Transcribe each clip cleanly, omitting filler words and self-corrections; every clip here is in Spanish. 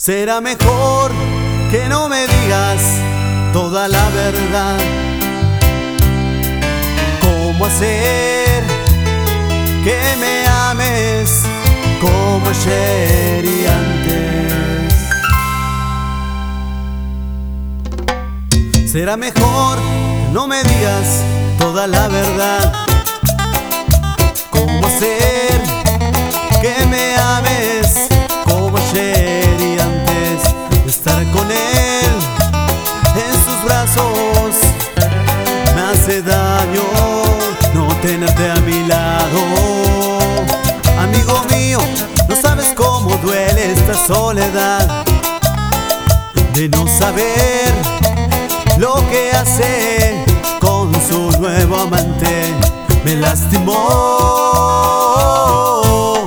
Será mejor que no me digas toda la verdad. ¿Cómo hacer que me ames como ayer y antes? Será mejor que no me digas toda la verdad. ¿Cómo hacer que me ames como ayer y antes? Estar con él en sus brazos me hace daño, no tenerte a mi lado. Amigo mío, no sabes cómo duele esta soledad de no saber lo que hace con su nuevo amante. Me lastimó.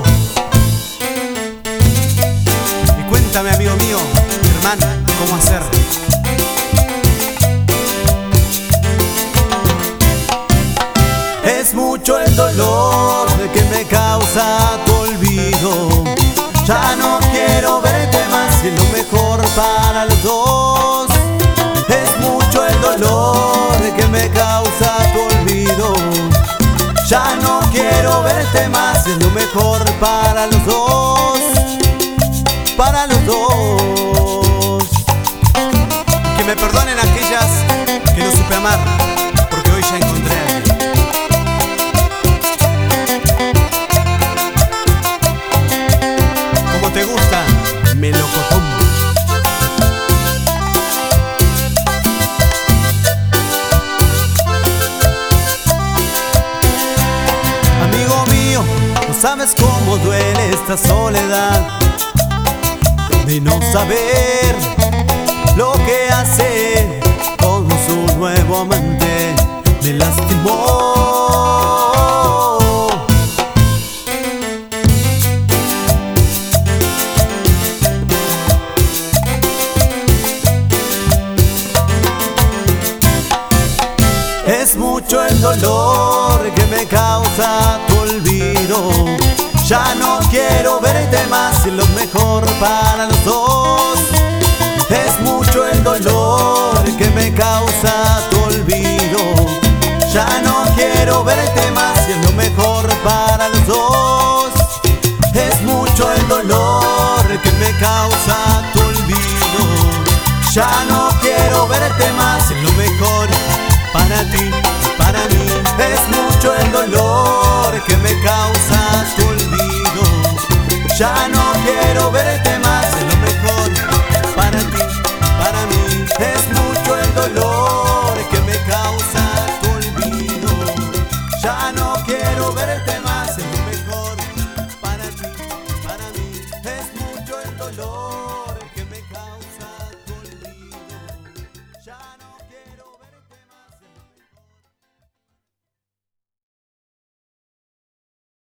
Y cuéntame, amigo mío, hermano, ¿cómo hacer? Es mucho el dolor que me causa tu olvido. Ya no quiero verte más y es lo mejor para los dos. Es mucho el dolor que me causa tu olvido. Ya no quiero verte más, es lo mejor para los dos, para los dos. Que me perdonen aquellas que no supe amar, porque hoy ya encontré a alguien. Como te gusta, melocotón. ¿Sabes cómo duele esta soledad de no saber lo que hace con su nuevo amante? Me lastimó. Es mucho el dolor que me causa tu olvido. Ya no quiero verte más y lo mejor para los dos. Es mucho el dolor que me causa tu olvido. Ya no quiero verte más y es lo mejor para los dos. Es mucho el dolor que me causa tu olvido. Ya no quiero verte más y es lo mejor para ti, para mí. Es mucho el dolor que me causa tu olvido. Ya no quiero verte